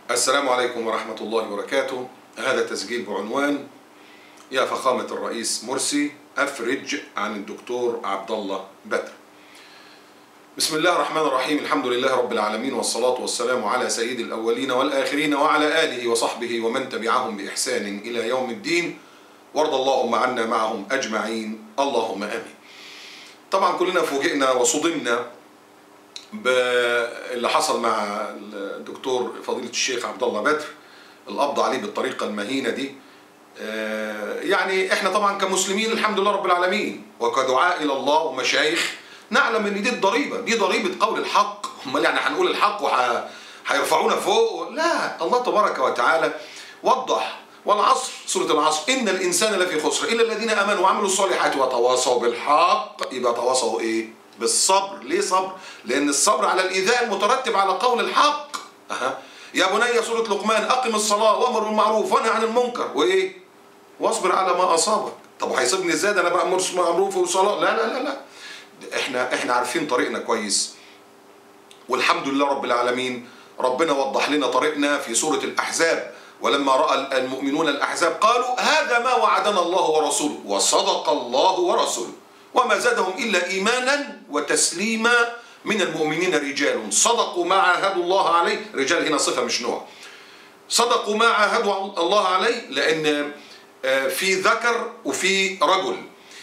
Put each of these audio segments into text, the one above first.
السلام عليكم ورحمة الله وبركاته. هذا تسجيل بعنوان: يا فخامة الرئيس مرسي أفرج عن الدكتور عبد الله بدر. بسم الله الرحمن الرحيم، الحمد لله رب العالمين، والصلاة والسلام على سيد الأولين والآخرين وعلى آله وصحبه ومن تبعهم بإحسان إلى يوم الدين، وارض اللهم عنا معهم أجمعين، اللهم آمين. طبعا كلنا فوجئنا وصدمنا باللي حصل مع الدكتور فضيلة الشيخ عبد الله بدر، القبض عليه بالطريقة المهينة دي. يعني احنا طبعا كمسلمين الحمد لله رب العالمين وكدعاء إلى الله ومشايخ نعلم ان دي الضريبة، دي ضريبة قول الحق. امال يعني هنقول الحق وهيرفعونا فوق؟ لا، الله تبارك وتعالى وضح: والعصر، سورة العصر، إن الإنسان لفي خسر إلا الذين آمنوا وعملوا الصالحات وتواصوا بالحق. يبقى تواصوا إيه؟ بالصبر. ليه صبر؟ لأن الصبر على الإيذاء المترتب على قول الحق. يا بني، سورة لقمان، أقم الصلاة وأمر بالمعروف وانهى عن المنكر وإيه؟ واصبر على ما أصابك. طب وهيصيبني إزاي ده أنا بأمر بالمعروف وصلاة؟ لا لا لا لا، إحنا عارفين طريقنا كويس، والحمد لله رب العالمين. ربنا وضح لنا طريقنا في سورة الأحزاب: ولما رأى المؤمنون الأحزاب قالوا هذا ما وعدنا الله ورسوله وصدق الله ورسوله وما زادهم إلا إيمانا وتسليما من المؤمنين رجال صدقوا ما عاهدوا الله عليه. رجال هنا صفة مش نوع. صدقوا ما عاهدوا الله عليه، لأن في ذكر وفي رجل.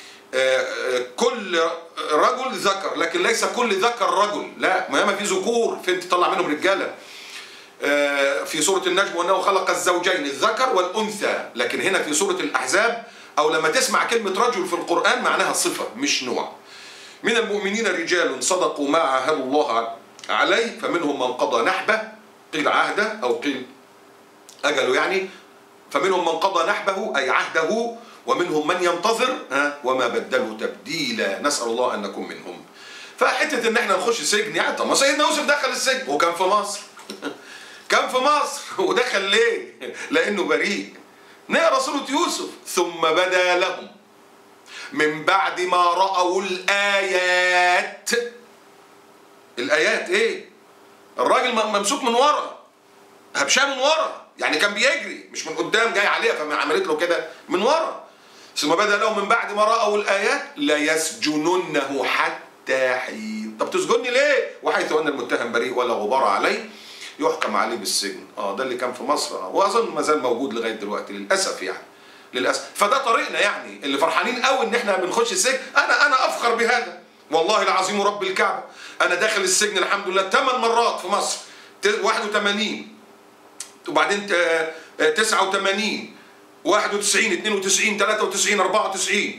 كل رجل ذكر، لكن ليس كل ذكر رجل. لا، ما في ذكور فين تطلع منهم رجالة. في سورة النجم وأنه خلق الزوجين الذكر والأنثى، لكن هنا في سورة الأحزاب أو لما تسمع كلمة رجل في القرآن معناها صفة مش نوع. من المؤمنين رجال صدقوا ما عاهدوا الله عليه فمنهم من قضى نحبه، قيل عهده أو قيل أجله يعني، فمنهم من قضى نحبه أي عهده، ومنهم من ينتظر وما بدلوا تبديلا. نسأل الله أن نكون منهم. فحتة إن احنا نخش سجن يعني، طب ما سيدنا يوسف دخل السجن وكان في مصر كان في مصر ودخل ليه؟ لأنه بريء. نقرأ سورة يوسف: ثم بدا لهم من بعد ما رأوا الآيات. الآيات إيه؟ الراجل ممسوك من ورا، هبشاه من ورا، يعني كان بيجري مش من قدام جاي عليها فما عملت له كده من ورا. ثم بدا لهم من بعد ما رأوا الآيات ليسجننه حتى حين. طب تسجنني ليه؟ وحيث أن المتهم بريء ولا غبار عليه يحكم عليه بالسجن. ده اللي كان في مصر، واظن ما زال موجود لغايه دلوقتي للاسف، يعني للاسف. فده طريقنا، يعني اللي فرحانين قوي ان احنا بنخش السجن. انا افخر بهذا والله العظيم ورب الكعبه. انا داخل السجن الحمد لله 8 مرات في مصر: 81 وبعدين 89 91 92 93 94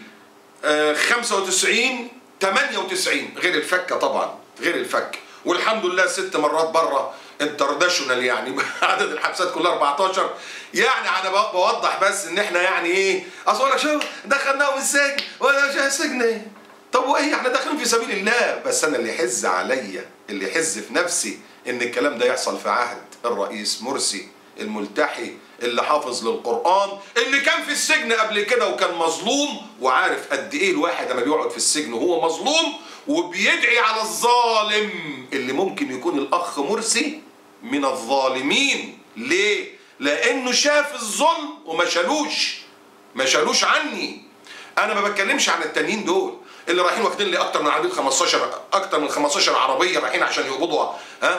95 98 غير الفكه طبعا، غير الفك. والحمد لله 6 مرات بره انترناشونال، يعني عدد الحبسات كلها 14. يعني انا بوضح بس ان احنا يعني ايه، اصل لك شوف دخلناهم السجن ولا السجن ايه؟ طب وايه، احنا داخلين في سبيل الله. بس انا اللي يحز عليا، اللي يحز في نفسي ان الكلام ده يحصل في عهد الرئيس مرسي الملتحي اللي حافظ للقرآن، اللي كان في السجن قبل كده وكان مظلوم، وعارف قد ايه الواحد لما بيقعد في السجن وهو مظلوم وبيدعي على الظالم، اللي ممكن يكون الأخ مرسي من الظالمين. ليه؟ لأنه شاف الظلم وما شالوش عني. أنا ما بتكلمش عن التانيين دول اللي رايحين واخدين لي أكتر من 15 عربية رايحين عشان يقبضوها،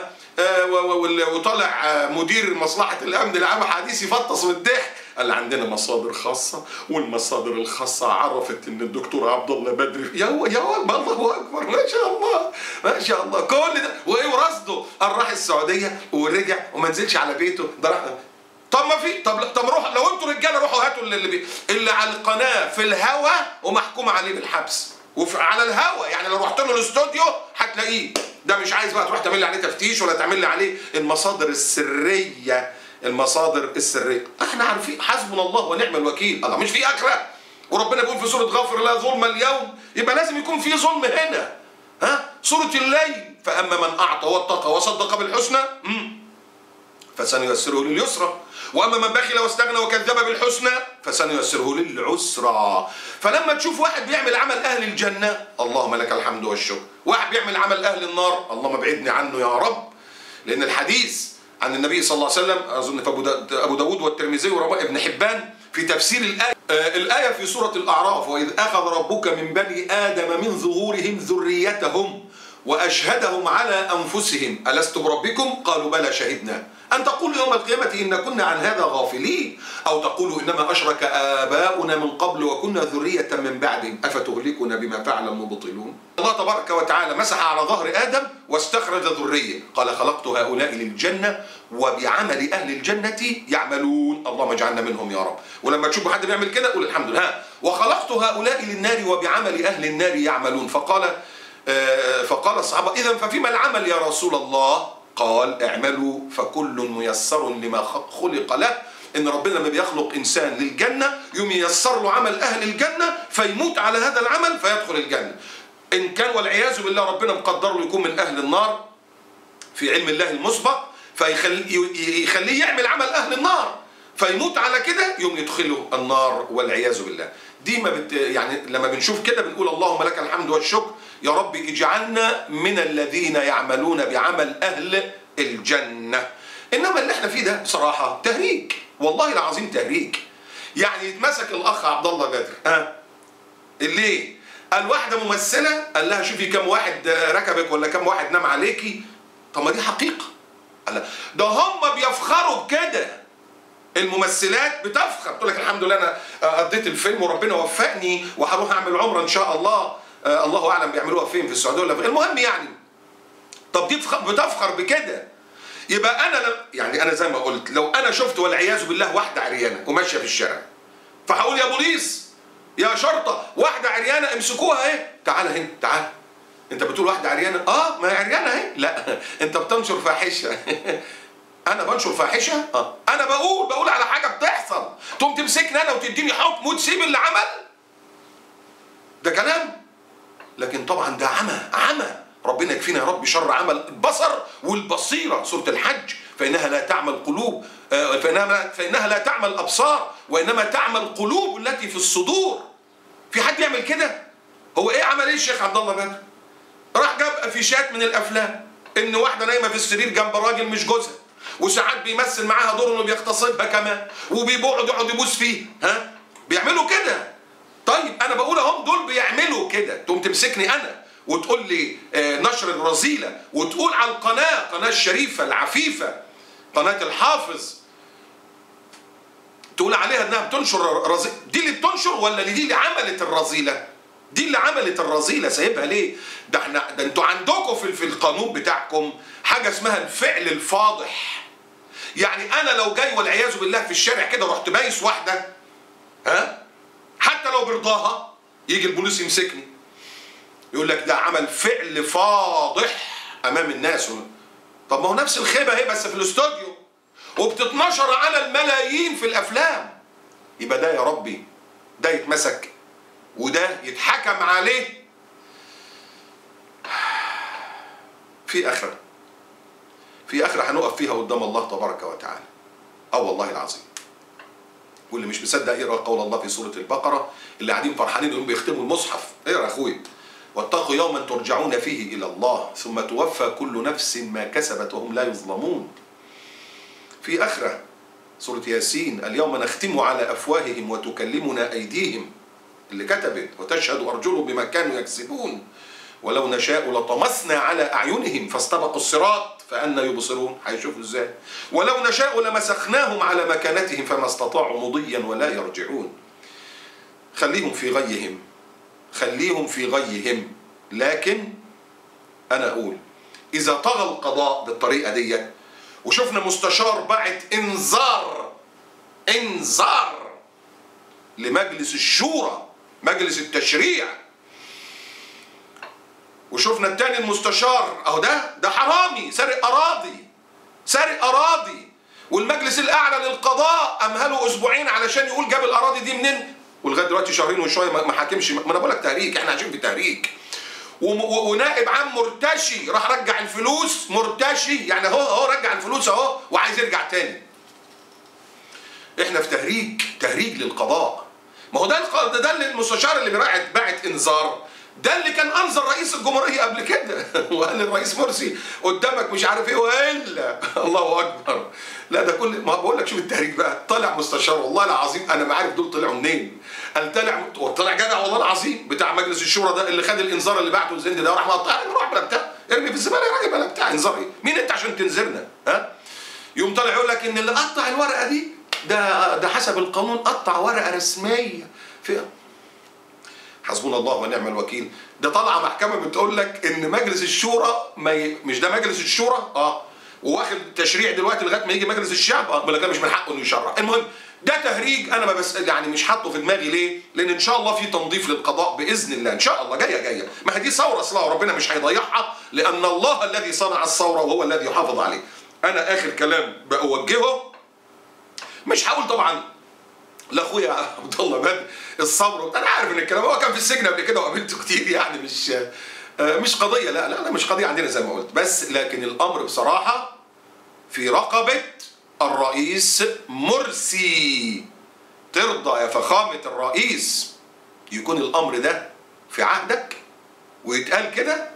وطالع مدير مصلحة الأمن العام حديث يفطس من الضحك، قال عندنا مصادر خاصة، والمصادر الخاصة عرفت ان الدكتور عبد الله بدر يا الله اكبر، ما شاء الله ما شاء الله. كل ده وايه ورصده؟ قال راح السعودية ورجع وما نزلش على بيته. ده راح. طب ما في طب روح، لو انتوا رجاله روحوا هاتوا اللي على القناة في الهوا ومحكوم عليه بالحبس وعلى الهوا، يعني لو رحت له الاستوديو هتلاقيه. ده مش عايز بقى تروح تعمل لي عليه تفتيش ولا تعمل لي عليه المصادر السرية. المصادر السرية احنا عارفين، حسبنا الله ونعم الوكيل. الله، مش في اخره؟ وربنا بيقول في سورة غافر لا ظلم اليوم، يبقى لازم يكون في ظلم هنا. سورة الليل: فأما من أعطى واتقى وصدق بالحسنى فسنيسره لليسرى، وأما من بخل واستغنى وكذب بالحسنى فسنيسره للعسرى. فلما تشوف واحد بيعمل عمل أهل الجنة اللهم لك الحمد والشكر، واحد بيعمل عمل أهل النار اللهم ابعدني عنه يا رب، لأن الحديث عن النبي صلى الله عليه وسلم، أظن في أبو داود والترمذي وابن حبان في تفسير الآية. الآية في سورة الأعراف: وإذ أخذ ربك من بني آدم من ظهورهم ذريتهم وأشهدهم على أنفسهم ألست بربكم قالوا بلى شهدنا أن تقولوا يوم القيامة إن كنا عن هذا غافلين أو تقولوا إنما أشرك آباؤنا من قبل وكنا ذرية من بعدهم أفتهلكنا بما فعل المبطلون. الله تبارك وتعالى مسح على ظهر آدم واستخرج ذرية، قال خلقت هؤلاء للجنة وبعمل أهل الجنة يعملون، اللهم اجعلنا منهم يا رب. ولما تشوفوا حد بيعمل كده قول الحمد لله. وخلقت هؤلاء للنار وبعمل أهل النار يعملون. فقال الصحابة إذن ففيما العمل يا رسول الله؟ قال اعملوا فكل ميسر لما خلق له. إن ربنا لما بيخلق إنسان للجنة يوم ييسر له عمل أهل الجنة فيموت على هذا العمل فيدخل الجنة. إن كان والعياذ بالله ربنا مقدر له يكون من أهل النار في علم الله المسبق فيخليه يعمل عمل أهل النار فيموت على كده يوم يدخله النار والعياذ بالله. دي ما يعني لما بنشوف كده بنقول اللهم لك الحمد والشكر يا رب اجعلنا من الذين يعملون بعمل أهل الجنة. إنما اللي احنا فيه ده بصراحة تهريج، والله العظيم تهريج. يعني يتمسك الأخ عبد الله بدر ليه؟ قال واحدة ممثلة قال لها شوفي كم واحد ركبك ولا كم واحد نام عليكي. طب ما دي حقيقة. قال ده هم بيفخروا بكده، الممثلات بتفخر تقول لك الحمد لله انا قضيت الفيلم وربنا وفقني وهروح اعمل عمره ان شاء الله. الله اعلم بيعملوها فين، في السعوديه ولا في المهم يعني. طب دي بتفخر بكده. يبقى انا يعني انا زي ما قلت لو انا شفت والعياذ بالله واحده عريانه وماشيه في الشارع فهقول يا بوليس يا شرطه واحده عريانه امسكوها اهي، تعال هنا تعال. انت بتقول واحده عريانه؟ ما هي عريانه اهي. لا انت بتنشر فاحشه. انا بنشر فاحشه؟ انا بقول على حاجه بتحصل تقوم تمسكني انا وتديني حكم وتسيب اللي عمل؟ ده كلام. لكن طبعا ده عمى. ربنا يكفينا يا رب شر عمل البصر والبصيره. سوره الحج فانها لا تعمى القلوب فانها لا تعمى الابصار وانما تعمى القلوب التي في الصدور. في حد يعمل كده؟ هو ايه عمل ايه الشيخ عبد الله بدر؟ راح جاب افيشات من الافلام ان واحده نايمه في السرير جنب راجل مش جوزها وساعات بيمثل معاها دور انه بيغتصبها كمان وبيقعد يبوس فيه. بيعملوا كده. طيب انا بقول اهم دول بيعملوا كده تقوم تمسكني انا وتقول لي نشر الرذيله وتقول على القناه الشريفه العفيفه قناه الحافظ تقول عليها انها بتنشر رذيله. دي اللي بتنشر ولا دي اللي عملت الرذيله؟ دي اللي عملت الرذيله. سايبها ليه؟ ده انتوا عندكم في القانون بتاعكم حاجه اسمها الفعل الفاضح. يعني انا لو جاي والعياذ بالله في الشارع كده رحت بايس واحده حتى لو برضاها يجي البوليس يمسكني يقول لك ده عمل فعل فاضح امام الناس. طب ما هو نفس الخيبه اهي بس في الاستوديو وبتتنشر على الملايين في الافلام. يبقى ده يا ربي ده يتمسك وده يتحكم عليه في اخره هنقف فيها قدام الله تبارك وتعالى. والله العظيم. واللي مش مصدق يقرا قول الله في سوره البقره اللي قاعدين فرحانين انهم بيختموا المصحف. اقرا يا اخويا. واتقوا يوما ترجعون فيه الى الله ثم توفى كل نفس ما كسبت وهم لا يظلمون. في اخره سوره ياسين اليوم نختم على افواههم وتكلمنا ايديهم اللي كتبت وتشهد ارجلهم بما كانوا يكسبون ولو نشاء لطمسنا على اعينهم فاستبقوا الصراط فأنى يبصرون. هيشوفوا ازاي؟ ولو نشاء لمسخناهم على مكانتهم فما استطاعوا مضيا ولا يرجعون. خليهم في غيهم. لكن انا اقول اذا طغى القضاء بالطريقه دي وشفنا مستشار بعت انذار لمجلس الشورى مجلس التشريع وشفنا التاني المستشار اهو ده حرامي سارق اراضي والمجلس الاعلى للقضاء امهله اسبوعين علشان يقول جاب الاراضي دي منين ولغايه دلوقتي شهرين وشويه ما حاكمش. ما انا بقول لك تهريج. احنا عايشين في تهريج. ونائب عام مرتشي راح رجع الفلوس. مرتشي يعني هو رجع الفلوس اهو وعايز يرجع تاني. احنا في تهريج للقضاء. ما هو ده المستشار اللي باعت انذار ده اللي كان انظر رئيس الجمهوريه قبل كده وقال للرئيس مرسي قدامك مش عارف ايه والا الله اكبر. لا ده كل ما بقول لك شوف التهريج بقى. طلع مستشار والله العظيم انا ما عارف دول طلعوا منين. قال طلع جدع والله العظيم بتاع مجلس الشورى ده اللي خد الانذار اللي بعته الزند ده وراح مقطع روح بلا بتاع ارمي في الزباله يا راجل بلا بتاع انذار ايه؟ مين انت عشان تنذرنا؟ ها؟ يوم طالع يقول لك ان اللي قطع الورقه دي ده حسب القانون قطع ورقه رسميه فيها. حسبنا الله ونعم الوكيل. ده طالعه محكمه بتقول لك ان مجلس الشورى مش ده مجلس الشورى وواخد تشريع دلوقتي لغايه ما يجي مجلس الشعب ولا كان مش من حقه انه يشرع. المهم ده تهريج انا ما بس يعني مش حاطه في دماغي ليه؟ لان ان شاء الله في تنظيف للقضاء باذن الله ان شاء الله جايه. ما هي دي ثوره اصلا وربنا مش هيضيعها لان الله الذي صنع الثوره وهو الذي يحافظ عليه. انا اخر كلام بوجهه مش هقول طبعا لاخويا عبد الله بدر الصبر. انا عارف ان الكلام هو كان في السجن قبل كده وقابلته كتير يعني مش قضيه لا مش قضيه عندنا زي ما قلت. بس لكن الامر بصراحه في رقبه الرئيس مرسي. ترضى يا فخامه الرئيس يكون الامر ده في عهدك ويتقال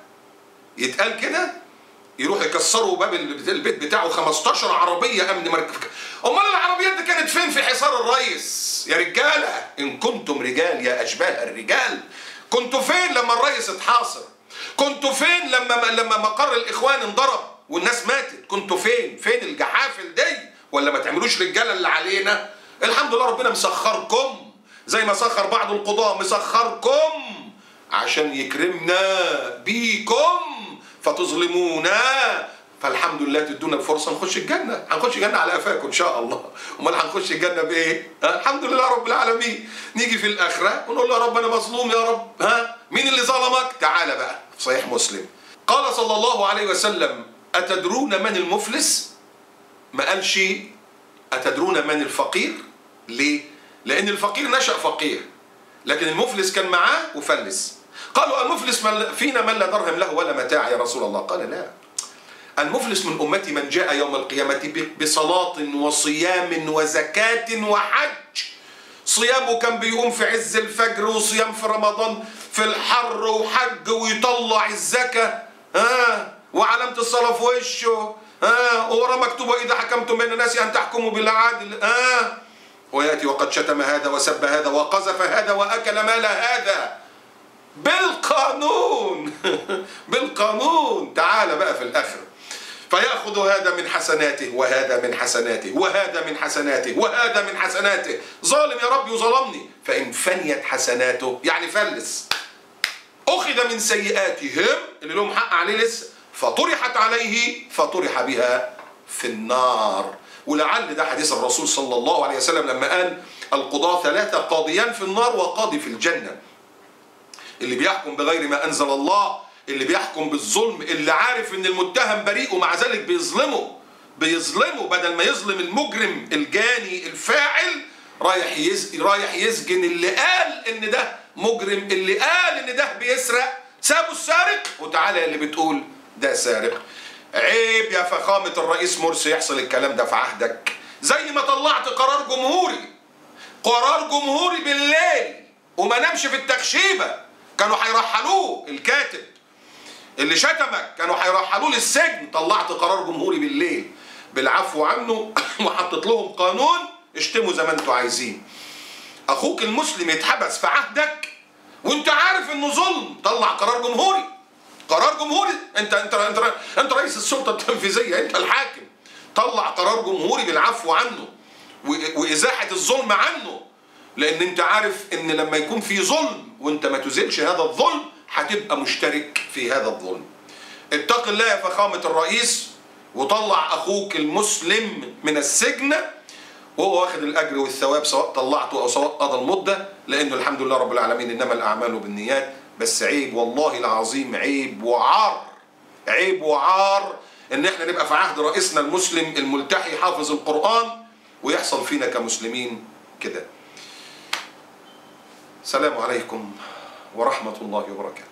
كده يروح يكسروا باب البيت بتاعه 15 عربيه امن مركب. امال العربيات دي كانت فين في حصار الرئيس يا رجاله؟ ان كنتم رجال يا اشباه الرجال كنتوا فين لما الرئيس اتحاصر؟ كنتوا فين لما مقر الاخوان انضرب والناس ماتت؟ كنتوا فين الجحافل دي؟ ولا ما تعملوش رجاله اللي علينا؟ الحمد لله ربنا مسخركم زي ما سخر بعض القضاه مسخركم عشان يكرمنا بيكم فتظلمونا. فالحمد لله تدونا الفرصه نخش الجنه. هنخش الجنه على قفاكم ان شاء الله. امال هنخش الجنه بايه؟ الحمد لله رب العالمين. نيجي في الاخره ونقول له يا رب انا مظلوم يا رب. مين اللي ظلمك؟ تعالى بقى في صحيح مسلم قال صلى الله عليه وسلم اتدرون من المفلس؟ ما قالش اتدرون من الفقير. ليه؟ لان الفقير نشأ فقير لكن المفلس كان معاه وفلس. قالوا المفلس فينا من لا درهم له ولا متاع يا رسول الله. قال لا، المفلس من أمتي من جاء يوم القيامة بصلاة وصيام وزكاة وحج. صيامه كان بيقوم في عز الفجر وصيام في رمضان في الحر وحج ويطلع الزكاة وعلامة الصلاة في وشه ورا مكتوبة إذا حكمتم بين الناس أن تحكموا بالعدل ويأتي وقد شتم هذا وسب هذا وقذف هذا وأكل مال هذا بالقانون بالقانون. تعال بقى في الآخر فيأخذ هذا من حسناته وهذا من حسناته وهذا من حسناته وهذا من حسناته. ظالم يا رب يظلمني. فإن فنيت حسناته يعني فلس أخذ من سيئاتهم اللي لهم حق عليه لسه فطرحت عليه فطرح بها في النار. ولعل ده حديث الرسول صلى الله عليه وسلم لما قال القضاة 3 قاضيان في النار وقاضي في الجنة. اللي بيحكم بغير ما أنزل الله، اللي بيحكم بالظلم، اللي عارف ان المتهم بريء ومع ذلك بيظلمه بدل ما يظلم المجرم الجاني الفاعل رايح يسجن اللي قال ان ده مجرم، اللي قال ان ده بيسرق سابوا السارق وتعالى اللي بتقول ده سارق. عيب يا فخامة الرئيس مرسي يحصل الكلام ده في عهدك. زي ما طلعت قرار جمهوري بالليل وما نامش في التخشيبة كانوا هيرحلوه الكاتب اللي شتمك كانوا هيرحلوه للسجن. طلعت قرار جمهوري بالليل بالعفو عنه وحطت لهم قانون اشتموا زي ما انتوا عايزين. اخوك المسلم يتحبس في عهدك وانت عارف انه ظلم. طلع قرار جمهوري انت رئيس السلطه التنفيذيه انت الحاكم. طلع قرار جمهوري بالعفو عنه وازاحه الظلم عنه لان انت عارف ان لما يكون في ظلم وانت ما تزيلش هذا الظلم هتبقى مشترك في هذا الظلم. اتق الله يا فخامة الرئيس وطلع اخوك المسلم من السجن وهو واخد الاجر والثواب سواء طلعته او سواء قضى المدة لانه الحمد لله رب العالمين انما الاعمال بالنيات. بس عيب والله العظيم عيب وعار ان احنا نبقى في عهد رئيسنا المسلم الملتحي حافظ القرآن ويحصل فينا كمسلمين كده. السلام عليكم ورحمة الله وبركاته.